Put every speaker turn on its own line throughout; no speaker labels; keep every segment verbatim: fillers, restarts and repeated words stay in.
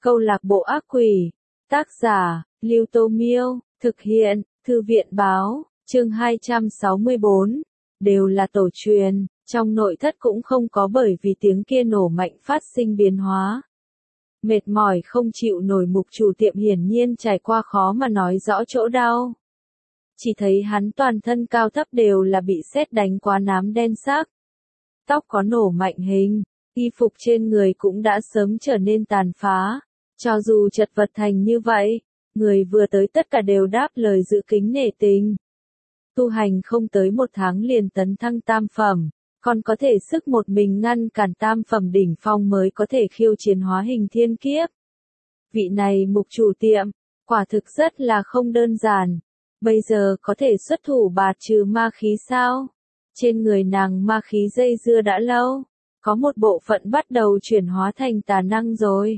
Câu lạc bộ ác quỷ. Tác giả, Lưu Tô Miêu. Thực hiện, Thư viện Báo. Chương hai trăm sáu mươi bốn. Đều là tổ truyền. Trong nội thất cũng không có bởi vì tiếng kia nổ mạnh phát sinh biến hóa. Mệt mỏi không chịu nổi, mục chủ tiệm hiển nhiên trải qua khó mà nói rõ chỗ đau. Chỉ thấy hắn toàn thân cao thấp đều là bị sét đánh quá nám đen sắc. Tóc có nổ mạnh hình, y phục trên người cũng đã sớm trở nên tàn phá. Cho dù chật vật thành như vậy, người vừa tới tất cả đều đáp lời giữ kính nể tình. Tu hành không tới một tháng liền tấn thăng tam phẩm, còn có thể sức một mình ngăn cản tam phẩm đỉnh phong mới có thể khiêu chiến hóa hình thiên kiếp. Vị này mục chủ tiệm, quả thực rất là không đơn giản. Bây giờ có thể xuất thủ bạt trừ ma khí sao? Trên người nàng ma khí dây dưa đã lâu, có một bộ phận bắt đầu chuyển hóa thành tà năng rồi.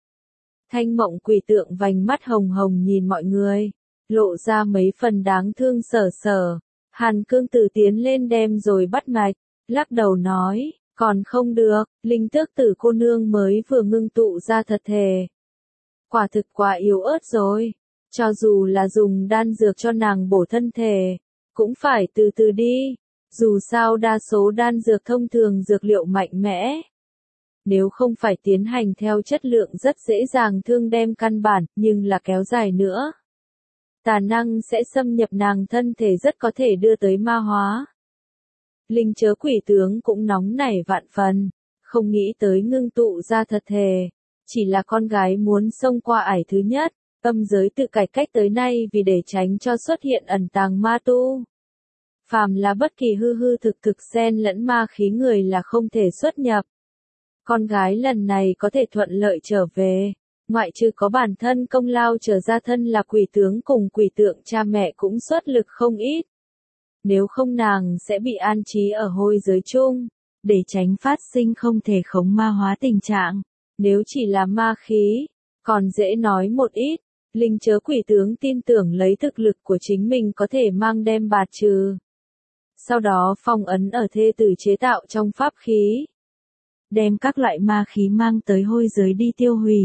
Thanh Mộng Quỷ tượng vành mắt hồng hồng nhìn mọi người, lộ ra mấy phần đáng thương sở sở. Hàn Cương Tử tiến lên đem rồi bắt mạch, lắc đầu nói, còn không được, linh tước tử cô nương mới vừa ngưng tụ ra thật thể. Quả thực quá yếu ớt rồi, cho dù là dùng đan dược cho nàng bổ thân thể, cũng phải từ từ đi, dù sao đa số đan dược thông thường dược liệu mạnh mẽ. Nếu không phải tiến hành theo chất lượng rất dễ dàng thương đem căn bản, nhưng là kéo dài nữa. Tà năng sẽ xâm nhập nàng thân thể, rất có thể đưa tới ma hóa. Linh chớ quỷ tướng cũng nóng nảy vạn phần, không nghĩ tới ngưng tụ ra thật thể. Chỉ là con gái muốn xông qua ải thứ nhất, âm giới tự cải cách tới nay vì để tránh cho xuất hiện ẩn tàng ma tu. Phàm là bất kỳ hư hư thực thực xen lẫn ma khí người là không thể xuất nhập. Con gái lần này có thể thuận lợi trở về, ngoại trừ có bản thân công lao trở ra thân là quỷ tướng cùng quỷ tượng cha mẹ cũng xuất lực không ít. Nếu không nàng sẽ bị an trí ở hôi giới chung, để tránh phát sinh không thể khống ma hóa tình trạng. Nếu chỉ là ma khí, còn dễ nói một ít, linh chớ quỷ tướng tin tưởng lấy thực lực của chính mình có thể mang đem bạt trừ. Sau đó phong ấn ở thê tử chế tạo trong pháp khí. Đem các loại ma khí mang tới hôi giới đi tiêu hủy.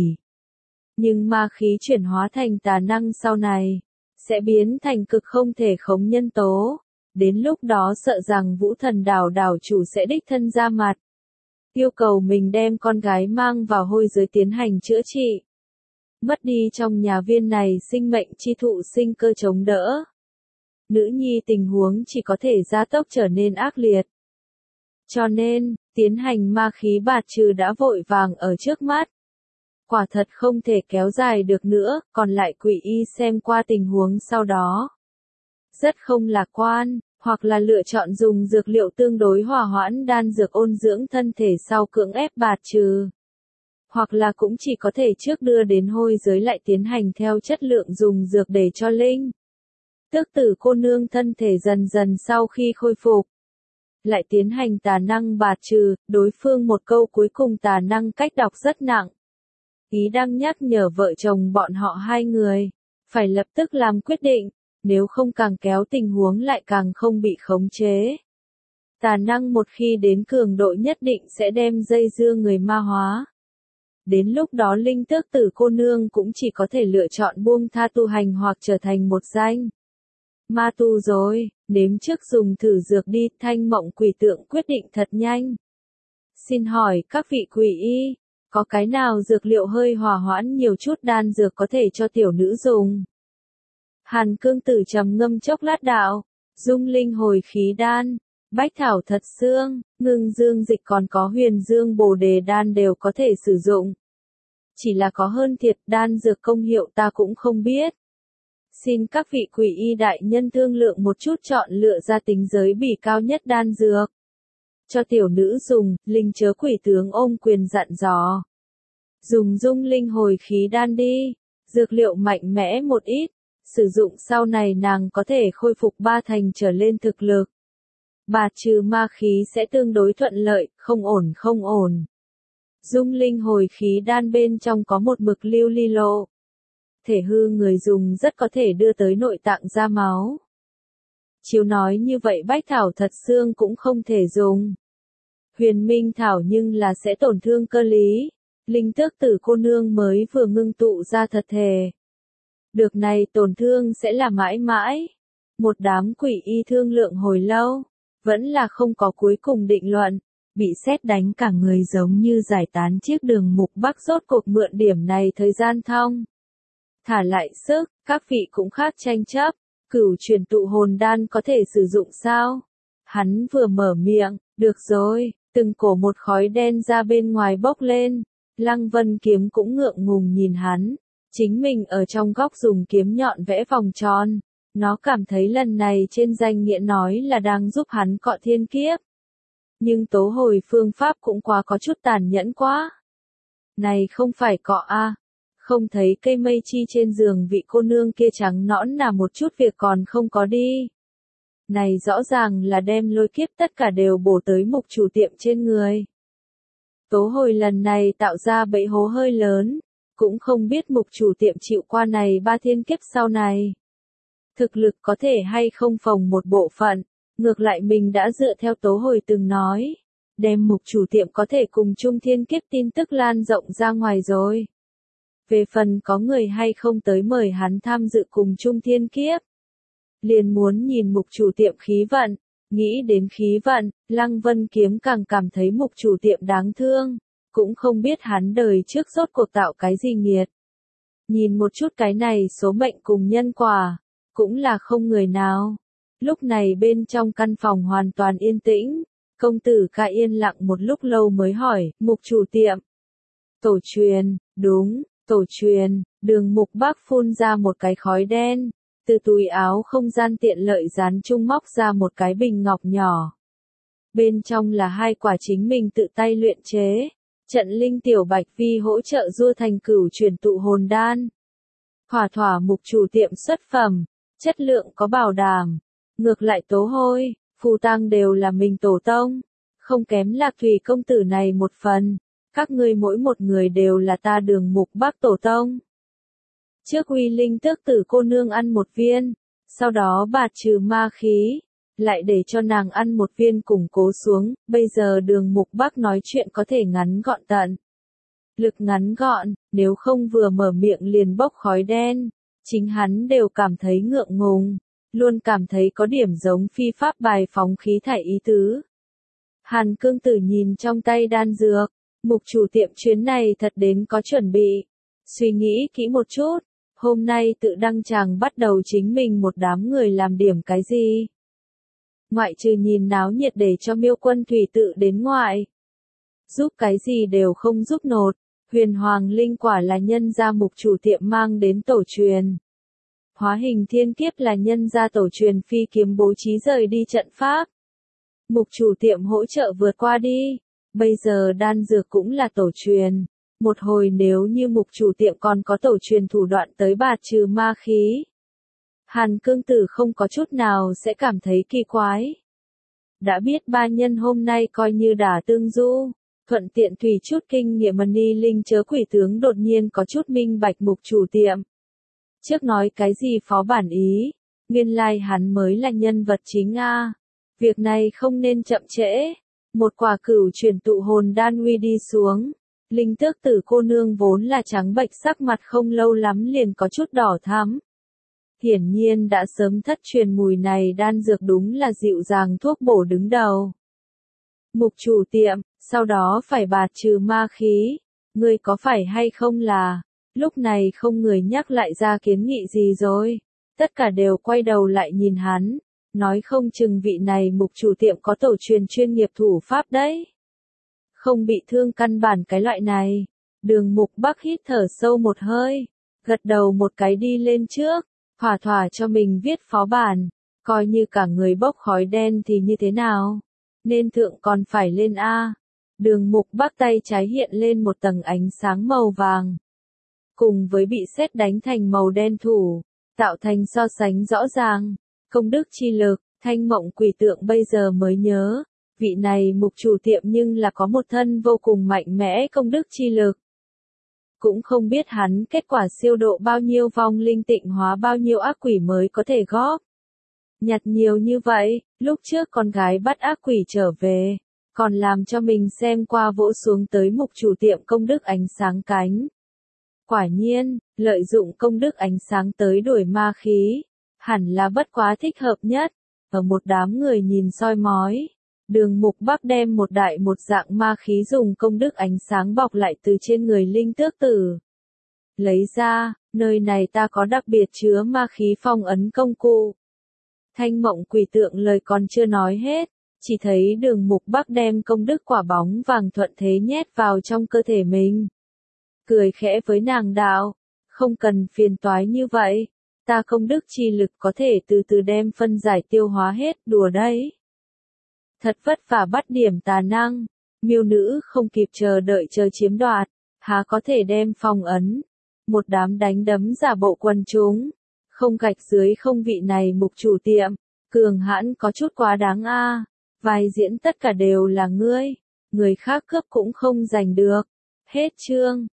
Nhưng ma khí chuyển hóa thành tà năng sau này, sẽ biến thành cực không thể khống nhân tố. Đến lúc đó sợ rằng Vũ Thần đảo đảo chủ sẽ đích thân ra mặt. Yêu cầu mình đem con gái mang vào hôi giới tiến hành chữa trị. Mất đi trong nhà viên này sinh mệnh chi thụ sinh cơ chống đỡ. Nữ nhi tình huống chỉ có thể gia tốc trở nên ác liệt. Cho nên, tiến hành ma khí bạt trừ đã vội vàng ở trước mắt. Quả thật không thể kéo dài được nữa, còn lại quỷ y xem qua tình huống sau đó. Rất không lạc quan, hoặc là lựa chọn dùng dược liệu tương đối hòa hoãn đan dược ôn dưỡng thân thể sau cưỡng ép bạt trừ. Hoặc là cũng chỉ có thể trước đưa đến hôi giới lại tiến hành theo chất lượng dùng dược để cho linh. Tước tử cô nương thân thể dần dần sau khi khôi phục. Lại tiến hành tà năng bạt trừ, đối phương một câu cuối cùng tà năng cách đọc rất nặng. Ý đang nhắc nhở vợ chồng bọn họ hai người, phải lập tức làm quyết định, nếu không càng kéo tình huống lại càng không bị khống chế. Tà năng một khi đến cường độ nhất định sẽ đem dây dưa người ma hóa. Đến lúc đó linh tước tử cô nương cũng chỉ có thể lựa chọn buông tha tu hành hoặc trở thành một danh ma tu rồi, nếm trước dùng thử dược đi. Thanh Mộng Quỷ tượng quyết định thật nhanh. Xin hỏi các vị quỷ y, có cái nào dược liệu hơi hòa hoãn nhiều chút đan dược có thể cho tiểu nữ dùng? Hàn Cương Tử trầm ngâm chốc lát đạo, dung linh hồi khí đan, bách thảo thật xương, ngưng dương dịch còn có huyền dương bồ đề đan đều có thể sử dụng. Chỉ là có hơn thiệt đan dược công hiệu ta cũng không biết. Xin các vị quỷ y đại nhân thương lượng một chút chọn lựa ra tính giới bỉ cao nhất đan dược. Cho tiểu nữ dùng, linh chớ quỷ tướng ôm quyền dặn dò. Dùng dung linh hồi khí đan đi, dược liệu mạnh mẽ một ít, sử dụng sau này nàng có thể khôi phục ba thành trở lên thực lực. Bạt trừ ma khí sẽ tương đối thuận lợi, không ổn không ổn. Dung linh hồi khí đan bên trong có một mực lưu ly lộ. Thể hư người dùng rất có thể đưa tới nội tạng ra máu. Chiếu nói như vậy bách thảo thật xương cũng không thể dùng. Huyền minh thảo nhưng là sẽ tổn thương cơ lý. Linh tước tử cô nương mới vừa ngưng tụ ra thật thề. Được này tổn thương sẽ là mãi mãi. Một đám quỷ y thương lượng hồi lâu, vẫn là không có cuối cùng định luận, bị sét đánh cả người giống như giải tán chiếc đường mục bắc rốt cuộc mượn điểm này thời gian thong. Thả lại sức, các vị cũng khác tranh chấp, cửu truyền tụ hồn đan có thể sử dụng sao? Hắn vừa mở miệng, được rồi, từng cổ một khói đen ra bên ngoài bốc lên, Lăng Vân Kiếm cũng ngượng ngùng nhìn hắn, chính mình ở trong góc dùng kiếm nhọn vẽ vòng tròn, nó cảm thấy lần này trên danh nghĩa nói là đang giúp hắn cọ thiên kiếp. Nhưng tố hồi phương pháp cũng quá có chút tàn nhẫn quá. Này không phải cọ a, không thấy cây mây chi trên giường vị cô nương kia trắng nõn là một chút việc còn không có đi. Này rõ ràng là đem lôi kiếp tất cả đều bổ tới mục chủ tiệm trên người. Tố hồi lần này tạo ra bẫy hố hơi lớn, cũng không biết mục chủ tiệm chịu qua này ba thiên kiếp sau này. Thực lực có thể hay không phòng một bộ phận, ngược lại mình đã dựa theo tố hồi từng nói, đem mục chủ tiệm có thể cùng chung thiên kiếp tin tức lan rộng ra ngoài rồi. Về phần có người hay không tới mời hắn tham dự cùng chung thiên kiếp. Liền muốn nhìn mục chủ tiệm khí vận, nghĩ đến khí vận, Lăng Vân Kiếm càng cảm thấy mục chủ tiệm đáng thương, cũng không biết hắn đời trước rốt cuộc tạo cái gì nghiệt. Nhìn một chút cái này số mệnh cùng nhân quả, cũng là không người nào. Lúc này bên trong căn phòng hoàn toàn yên tĩnh, công tử Ca yên lặng một lúc lâu mới hỏi, mục chủ tiệm. Tổ truyền, đúng, tổ truyền, Đường Mục Bắc phun ra một cái khói đen, từ túi áo không gian tiện lợi dán chung móc ra một cái bình ngọc nhỏ. Bên trong là hai quả chính mình tự tay luyện chế, trận linh tiểu bạch vi hỗ trợ dua thành cửu truyền tụ hồn đan. Thỏa thỏa mục chủ tiệm xuất phẩm, chất lượng có bảo đảm. Ngược lại tố hôi, phù tang đều là mình tổ tông, không kém Lạc Thủy công tử này một phần, các ngươi mỗi một người đều là ta Đường Mục Bắc tổ tông. Trước uy linh tước tử cô nương ăn một viên, sau đó bạt trừ ma khí, lại để cho nàng ăn một viên củng cố xuống, bây giờ Đường Mục Bắc nói chuyện có thể ngắn gọn tận. Lực ngắn gọn, nếu không vừa mở miệng liền bốc khói đen, chính hắn đều cảm thấy ngượng ngùng, luôn cảm thấy có điểm giống phi pháp bài phóng khí thải ý tứ. Hàn Cương Tử nhìn trong tay đan dược, mục chủ tiệm chuyến này thật đến có chuẩn bị. Suy nghĩ kỹ một chút, hôm nay tự đăng tràng bắt đầu chính mình một đám người làm điểm cái gì. Ngoại trừ nhìn náo nhiệt để cho Miêu Quân Thủy tự đến ngoại. Giúp cái gì đều không giúp nột, huyền hoàng linh quả là nhân gia mục chủ tiệm mang đến tổ truyền. Hóa hình thiên kiếp là nhân gia tổ truyền phi kiếm bố trí rời đi trận pháp. Mục chủ tiệm hỗ trợ vượt qua đi, bây giờ đan dược cũng là tổ truyền. Một hồi nếu như mục chủ tiệm còn có tổ truyền thủ đoạn tới bạt trừ ma khí. Hàn Cương Tử không có chút nào sẽ cảm thấy kỳ quái. Đã biết ba nhân hôm nay coi như đã tương du, thuận tiện tùy chút kinh nghiệm mani linh chớ quỷ tướng đột nhiên có chút minh bạch mục chủ tiệm. Trước nói cái gì phó bản ý, nguyên lai hắn mới là nhân vật chính a. Việc này không nên chậm trễ. Một quả cửu truyền tụ hồn đan uy đi xuống. Linh tước tử cô nương vốn là trắng bệch sắc mặt không lâu lắm liền có chút đỏ thắm. Hiển nhiên đã sớm thất truyền mùi này đan dược đúng là dịu dàng thuốc bổ đứng đầu. Mục chủ tiệm, sau đó phải bạt trừ ma khí. Ngươi có phải hay không là, lúc này không người nhắc lại ra kiến nghị gì rồi. Tất cả đều quay đầu lại nhìn hắn, nói không chừng vị này mục chủ tiệm có tổ truyền chuyên nghiệp thủ pháp đấy. Không bị thương căn bản cái loại này. Đường Mục Bắc hít thở sâu một hơi, gật đầu một cái đi lên trước, thỏa thỏa cho mình viết phó bản, coi như cả người bốc khói đen thì như thế nào, nên thượng còn phải lên A. Đường Mục Bắc tay trái hiện lên một tầng ánh sáng màu vàng, cùng với bị sét đánh thành màu đen thủ, tạo thành so sánh rõ ràng, công đức chi lực, Thanh Mộng Quỷ Tượng bây giờ mới nhớ. Vị này mục chủ tiệm nhưng là có một thân vô cùng mạnh mẽ công đức chi lực. Cũng không biết hắn kết quả siêu độ bao nhiêu vong linh tịnh hóa bao nhiêu ác quỷ mới có thể góp. Nhặt nhiều như vậy, lúc trước con gái bắt ác quỷ trở về, còn làm cho mình xem qua vỗ xuống tới mục chủ tiệm công đức ánh sáng cánh. Quả nhiên, lợi dụng công đức ánh sáng tới đuổi ma khí, hẳn là bất quá thích hợp nhất. Ở một đám người nhìn soi mói, Đường Mục Bắc đem một đại một dạng ma khí dùng công đức ánh sáng bọc lại từ trên người linh tước tử. Lấy ra, nơi này ta có đặc biệt chứa ma khí phong ấn công cụ. Thanh Mộng Quỷ Tượng lời còn chưa nói hết, chỉ thấy Đường Mục Bắc đem công đức quả bóng vàng thuận thế nhét vào trong cơ thể mình. Cười khẽ với nàng đạo, không cần phiền toái như vậy, ta công đức chi lực có thể từ từ đem phân giải tiêu hóa hết, đùa đấy. Thật vất vả bắt điểm tà năng, miêu nữ không kịp chờ đợi chờ chiếm đoạt, há có thể đem phong ấn. Một đám đánh đấm giả bộ quần chúng, không gạch dưới không vị này mục chủ tiệm, cường hãn có chút quá đáng a. Vai diễn tất cả đều là ngươi, người khác cướp cũng không giành được. Hết chương.